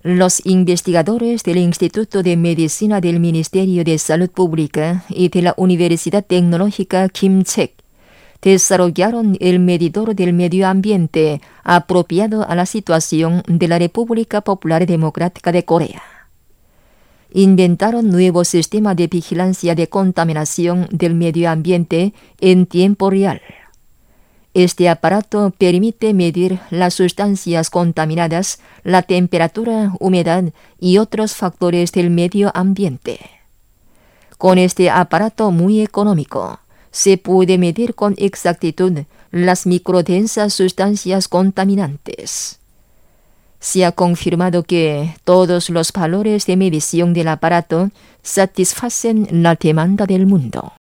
Los investigadores del Instituto de Medicina del Ministerio de Salud Pública y de la Universidad Tecnológica Kim-Cheok desarrollaron el medidor del medio ambiente apropiado a la situación de la República Popular Democrática de Corea. Inventaron nuevo sistema de vigilancia de contaminación del medio ambiente en tiempo real. Este aparato permite medir las sustancias contaminadas, la temperatura, humedad y otros factores del medio ambiente. Con este aparato muy económico, se puede medir con exactitud las microdensas sustancias contaminantes. Se ha confirmado que todos los valores de medición del aparato satisfacen la demanda del mundo.